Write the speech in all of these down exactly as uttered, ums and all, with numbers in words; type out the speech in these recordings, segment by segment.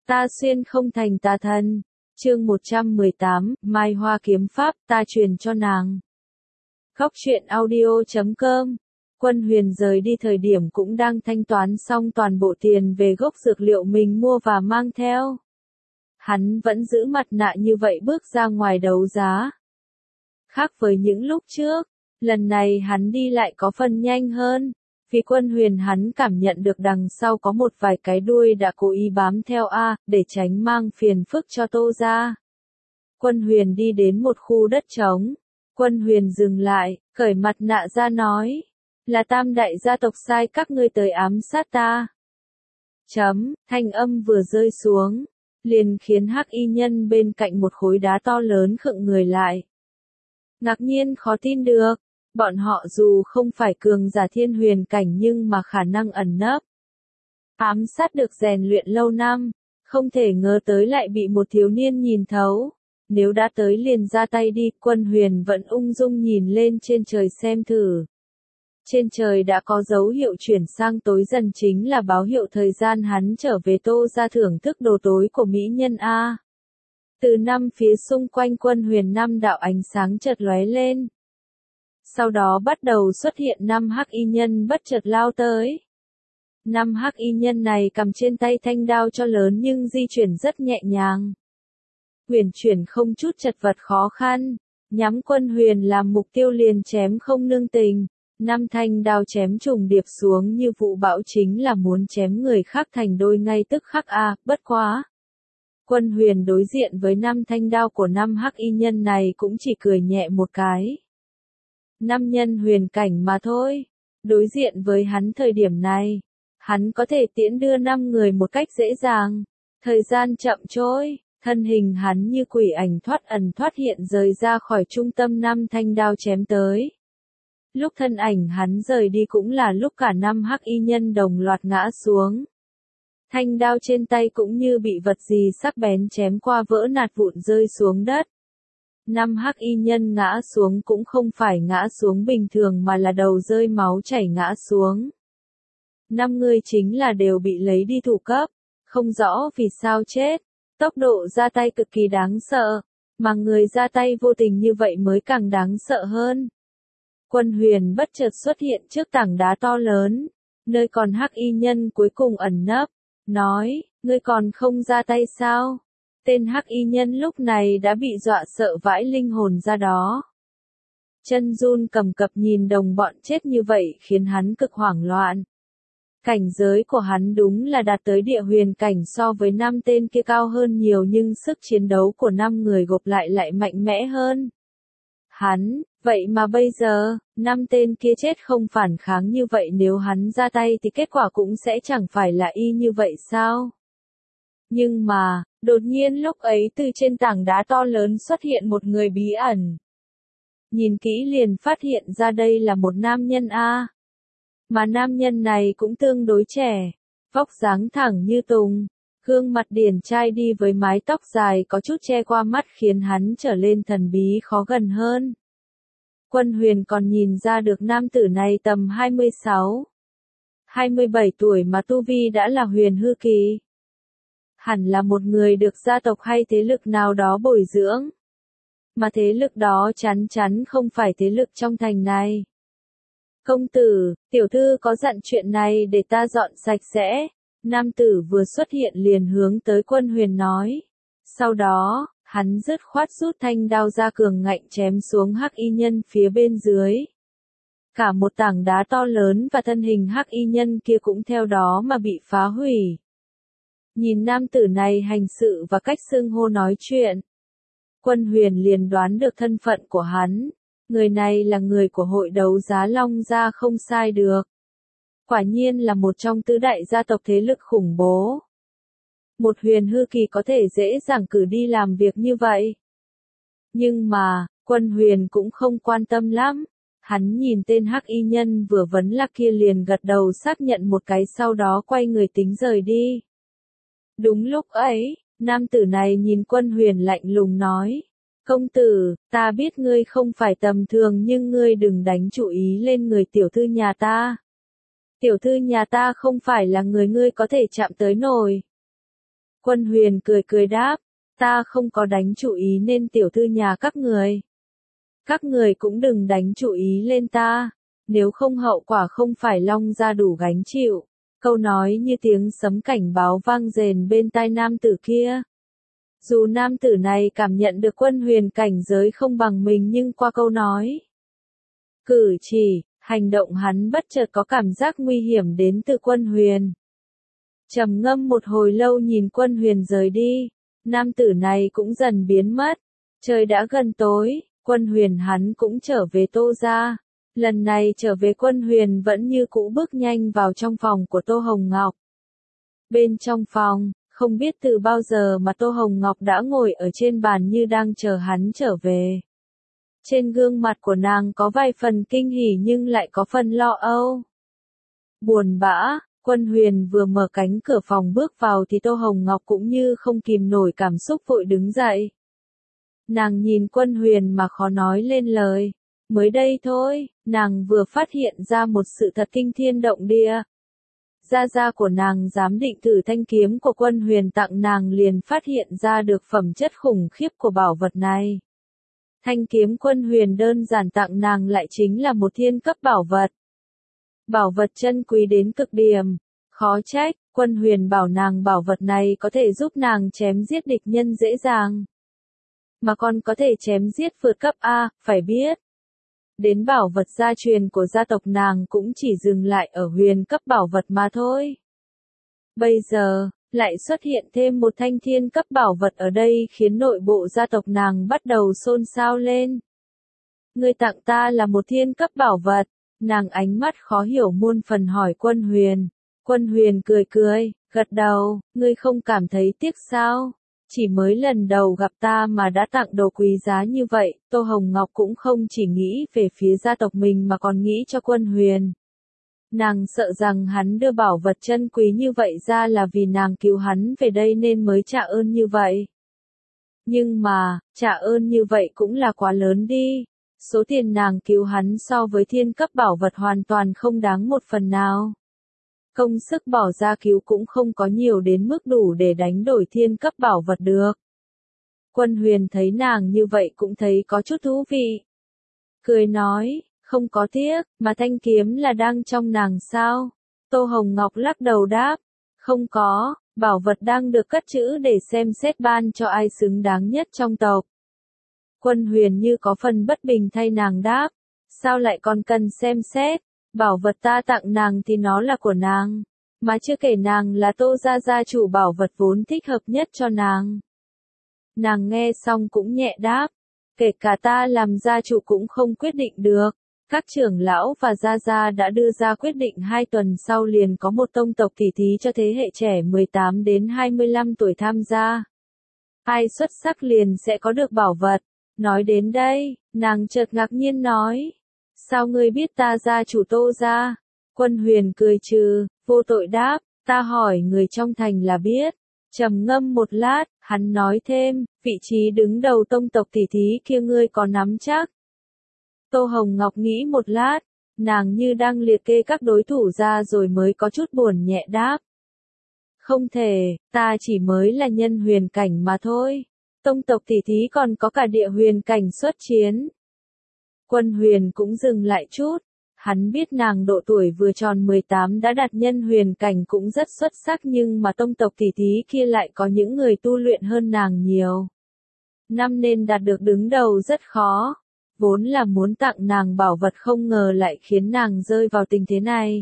Ta xuyên không thành tà thần. Chương một trăm mười tám, Mai Hoa kiếm pháp, ta truyền cho nàng. Góc truyện audio chấm com. Quân Huyền rời đi thời điểm cũng đang thanh toán xong toàn bộ tiền về gốc dược liệu mình mua và mang theo. Hắn vẫn giữ mặt nạ như vậy bước ra ngoài đấu giá. Khác với những lúc trước, lần này hắn đi lại có phần nhanh hơn. Vì Quân Huyền hắn cảm nhận được đằng sau có một vài cái đuôi đã cố ý bám theo A, để tránh mang phiền phức cho Tô gia. Quân Huyền đi đến một khu đất trống. Quân Huyền dừng lại, cởi mặt nạ ra nói. Là Tam đại gia tộc sai các ngươi tới ám sát ta. Chấm, thanh âm vừa rơi xuống, liền khiến hắc y nhân bên cạnh một khối đá to lớn khựng người lại. Ngạc nhiên khó tin được. Bọn họ dù không phải cường giả thiên huyền cảnh nhưng mà khả năng ẩn nấp. Ám sát được rèn luyện lâu năm, không thể ngờ tới lại bị một thiếu niên nhìn thấu. Nếu đã tới liền ra tay đi, Quân Huyền vẫn ung dung nhìn lên trên trời xem thử. Trên trời đã có dấu hiệu chuyển sang tối dần, chính là báo hiệu thời gian hắn trở về Tô gia thưởng thức đồ tối của mỹ nhân A. Từ năm phía xung quanh Quân Huyền năm đạo ánh sáng chợt lóe lên. Sau đó bắt đầu xuất hiện năm hắc y nhân bất chợt lao tới. Năm hắc y nhân này cầm trên tay thanh đao cho lớn nhưng di chuyển rất nhẹ nhàng. Huyền chuyển không chút chật vật khó khăn, nhắm Quân Huyền làm mục tiêu liền chém không nương tình. Năm thanh đao chém trùng điệp xuống như vụ bão, chính là muốn chém người khác thành đôi ngay tức khắc a, bất quá. Quân Huyền đối diện với năm thanh đao của năm hắc y nhân này cũng chỉ cười nhẹ một cái. Năm nhân huyền cảnh mà thôi. Đối diện với hắn thời điểm này, hắn có thể tiễn đưa năm người một cách dễ dàng. Thời gian chậm trôi, thân hình hắn như quỷ ảnh thoát ẩn thoát hiện rời ra khỏi trung tâm năm thanh đao chém tới. Lúc thân ảnh hắn rời đi cũng là lúc cả năm hắc y nhân đồng loạt ngã xuống. Thanh đao trên tay cũng như bị vật gì sắc bén chém qua vỡ nát vụn rơi xuống đất. Năm hắc y nhân ngã xuống cũng không phải ngã xuống bình thường mà là đầu rơi máu chảy ngã xuống. Năm người chính là đều bị lấy đi thủ cấp, không rõ vì sao chết. Tốc độ ra tay cực kỳ đáng sợ, mà người ra tay vô tình như vậy mới càng đáng sợ hơn. Quân Huyền bất chợt xuất hiện trước tảng đá to lớn, nơi còn hắc y nhân cuối cùng ẩn nấp, nói, ngươi còn không ra tay sao? Tên hắc y nhân lúc này đã bị dọa sợ vãi linh hồn ra đó. Chân run cầm cập nhìn đồng bọn chết như vậy khiến hắn cực hoảng loạn. Cảnh giới của hắn đúng là đạt tới địa huyền cảnh, so với năm tên kia cao hơn nhiều nhưng sức chiến đấu của năm người gộp lại lại mạnh mẽ hơn. Hắn, vậy mà bây giờ, năm tên kia chết không phản kháng như vậy, nếu hắn ra tay thì kết quả cũng sẽ chẳng phải là y như vậy sao? Nhưng mà, đột nhiên lúc ấy từ trên tảng đá to lớn xuất hiện một người bí ẩn. Nhìn kỹ liền phát hiện ra đây là một nam nhân A. Mà nam nhân này cũng tương đối trẻ, vóc dáng thẳng như tùng, gương mặt điển trai đi với mái tóc dài có chút che qua mắt khiến hắn trở lên thần bí khó gần hơn. Quân Huyền còn nhìn ra được nam tử này tầm hai mươi sáu, hai mươi bảy tuổi mà tu vi đã là huyền hư kỳ. Hẳn là một người được gia tộc hay thế lực nào đó bồi dưỡng. Mà thế lực đó chắn chắn không phải thế lực trong thành này. Công tử, tiểu thư có dặn chuyện này để ta dọn sạch sẽ. Nam tử vừa xuất hiện liền hướng tới Quân Huyền nói. Sau đó, hắn dứt khoát rút thanh đao ra cường ngạnh chém xuống hắc y nhân phía bên dưới. Cả một tảng đá to lớn và thân hình hắc y nhân kia cũng theo đó mà bị phá hủy. Nhìn nam tử này hành sự và cách xưng hô nói chuyện, Quân Huyền liền đoán được thân phận của hắn. Người này là người của hội đấu giá Long gia không sai được. Quả nhiên là một trong tứ đại gia tộc thế lực khủng bố. Một huyền hư kỳ có thể dễ dàng cử đi làm việc như vậy. Nhưng mà, Quân Huyền cũng không quan tâm lắm. Hắn nhìn tên hắc y nhân vừa vấn lạc kia liền gật đầu xác nhận một cái, sau đó quay người tính rời đi. Đúng lúc ấy, nam tử này nhìn Quân Huyền lạnh lùng nói. Công tử, ta biết ngươi không phải tầm thường nhưng ngươi đừng đánh chú ý lên người tiểu thư nhà ta. Tiểu thư nhà ta không phải là người ngươi có thể chạm tới nổi. Quân Huyền cười cười đáp, ta không có đánh chủ ý nên tiểu thư nhà các người. Các người cũng đừng đánh chủ ý lên ta, nếu không hậu quả không phải Long gia đủ gánh chịu. Câu nói như tiếng sấm cảnh báo vang rền bên tai nam tử kia. Dù nam tử này cảm nhận được Quân Huyền cảnh giới không bằng mình nhưng qua câu nói, cử chỉ, hành động hắn bất chợt có cảm giác nguy hiểm đến từ Quân Huyền. Trầm ngâm một hồi lâu nhìn Quân Huyền rời đi, nam tử này cũng dần biến mất. Trời đã gần tối, Quân Huyền hắn cũng trở về Tô gia. Lần này trở về Quân Huyền vẫn như cũ bước nhanh vào trong phòng của Tô Hồng Ngọc. Bên trong phòng, không biết từ bao giờ mà Tô Hồng Ngọc đã ngồi ở trên bàn như đang chờ hắn trở về. Trên gương mặt của nàng có vài phần kinh hỉ nhưng lại có phần lo âu. Buồn bã, Quân Huyền vừa mở cánh cửa phòng bước vào thì Tô Hồng Ngọc cũng như không kìm nổi cảm xúc vội đứng dậy. Nàng nhìn Quân Huyền mà khó nói lên lời. Mới đây thôi, nàng vừa phát hiện ra một sự thật kinh thiên động địa. Gia gia của nàng giám định thử thanh kiếm của Quân Huyền tặng nàng liền phát hiện ra được phẩm chất khủng khiếp của bảo vật này. Thanh kiếm Quân Huyền đơn giản tặng nàng lại chính là một thiên cấp bảo vật. Bảo vật chân quý đến cực điểm, khó trách, Quân Huyền bảo nàng bảo vật này có thể giúp nàng chém giết địch nhân dễ dàng. Mà còn có thể chém giết vượt cấp A, phải biết. Đến bảo vật gia truyền của gia tộc nàng cũng chỉ dừng lại ở huyền cấp bảo vật mà thôi. Bây giờ, lại xuất hiện thêm một thanh thiên cấp bảo vật ở đây khiến nội bộ gia tộc nàng bắt đầu xôn xao lên. Ngươi tặng ta là một thiên cấp bảo vật, nàng ánh mắt khó hiểu muôn phần hỏi Quân Huyền. Quân Huyền cười cười, gật đầu, ngươi không cảm thấy tiếc sao? Chỉ mới lần đầu gặp ta mà đã tặng đồ quý giá như vậy, Tô Hồng Ngọc cũng không chỉ nghĩ về phía gia tộc mình mà còn nghĩ cho Quân Huyền. Nàng sợ rằng hắn đưa bảo vật chân quý như vậy ra là vì nàng cứu hắn về đây nên mới trả ơn như vậy. Nhưng mà, trả ơn như vậy cũng là quá lớn đi. Số tiền nàng cứu hắn so với thiên cấp bảo vật hoàn toàn không đáng một phần nào. Công sức bỏ ra cứu cũng không có nhiều đến mức đủ để đánh đổi thiên cấp bảo vật được. Quân Huyền thấy nàng như vậy cũng thấy có chút thú vị. Cười nói, không có tiếc, mà thanh kiếm là đang trong nàng sao? Tô Hồng Ngọc lắc đầu đáp, không có, bảo vật đang được cất trữ để xem xét ban cho ai xứng đáng nhất trong tộc. Quân Huyền như có phần bất bình thay nàng đáp, sao lại còn cần xem xét? Bảo vật ta tặng nàng thì nó là của nàng, mà chưa kể nàng là Tô gia gia chủ bảo vật vốn thích hợp nhất cho nàng. Nàng nghe xong cũng nhẹ đáp, kể cả ta làm gia chủ cũng không quyết định được. Các trưởng lão và gia gia đã đưa ra quyết định hai tuần sau liền có một tông tộc tỷ thí cho thế hệ trẻ mười tám đến hai mươi lăm tuổi tham gia. Ai xuất sắc liền sẽ có được bảo vật. Nói đến đây, nàng chợt ngạc nhiên nói, sao ngươi biết ta gia chủ Tô gia? Quân Huyền cười trừ, vô tội đáp, ta hỏi người trong thành là biết. Trầm ngâm một lát, hắn nói thêm, vị trí đứng đầu tông tộc tỷ thí kia ngươi có nắm chắc. Tô Hồng Ngọc nghĩ một lát, nàng như đang liệt kê các đối thủ ra rồi mới có chút buồn nhẹ đáp. Không thể, ta chỉ mới là nhân huyền cảnh mà thôi. Tông tộc tỷ thí còn có cả địa huyền cảnh xuất chiến. Quân Huyền cũng dừng lại chút, hắn biết nàng độ tuổi vừa tròn mười tám đã đạt nhân huyền cảnh cũng rất xuất sắc nhưng mà tông tộc tỷ thí kia lại có những người tu luyện hơn nàng nhiều. Năm nên đạt được đứng đầu rất khó. Vốn là muốn tặng nàng bảo vật không ngờ lại khiến nàng rơi vào tình thế này.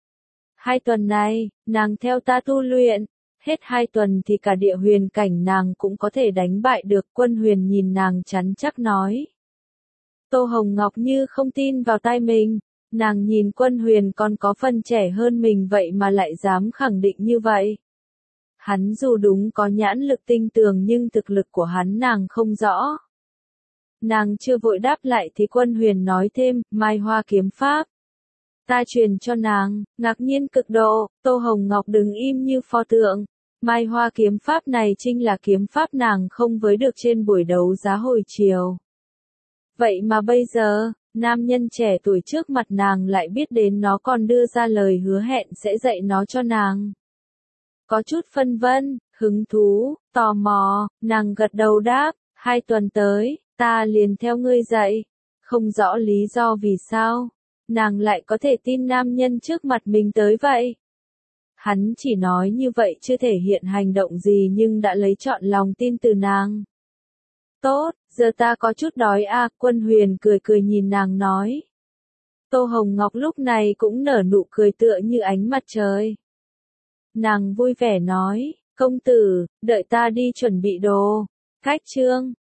Hai tuần này, nàng theo ta tu luyện, hết hai tuần thì cả địa huyền cảnh nàng cũng có thể đánh bại được. Quân Huyền nhìn nàng chắn chắc nói. Tô Hồng Ngọc như không tin vào tai mình, nàng nhìn Quân Huyền còn có phần trẻ hơn mình vậy mà lại dám khẳng định như vậy. Hắn dù đúng có nhãn lực tinh tường nhưng thực lực của hắn nàng không rõ. Nàng chưa vội đáp lại thì Quân Huyền nói thêm, Mai Hoa kiếm pháp. Ta truyền cho nàng, ngạc nhiên cực độ, Tô Hồng Ngọc đứng im như pho tượng. Mai Hoa kiếm pháp này chính là kiếm pháp nàng không với được trên buổi đấu giá hồi chiều. Vậy mà bây giờ, nam nhân trẻ tuổi trước mặt nàng lại biết đến nó còn đưa ra lời hứa hẹn sẽ dạy nó cho nàng. Có chút phân vân, Hứng thú, tò mò, nàng gật đầu đáp, hai tuần tới, ta liền theo ngươi dậy. Không rõ lý do vì sao, nàng lại có thể tin nam nhân trước mặt mình tới vậy. Hắn chỉ nói như vậy chưa thể hiện hành động gì nhưng đã lấy trọn lòng tin từ nàng. Tốt, giờ ta có chút đói à, Quân Huyền cười cười nhìn nàng nói. Tô Hồng Ngọc lúc này cũng nở nụ cười tựa như ánh mặt trời. Nàng vui vẻ nói, công tử, đợi ta đi chuẩn bị đồ. Khách trương.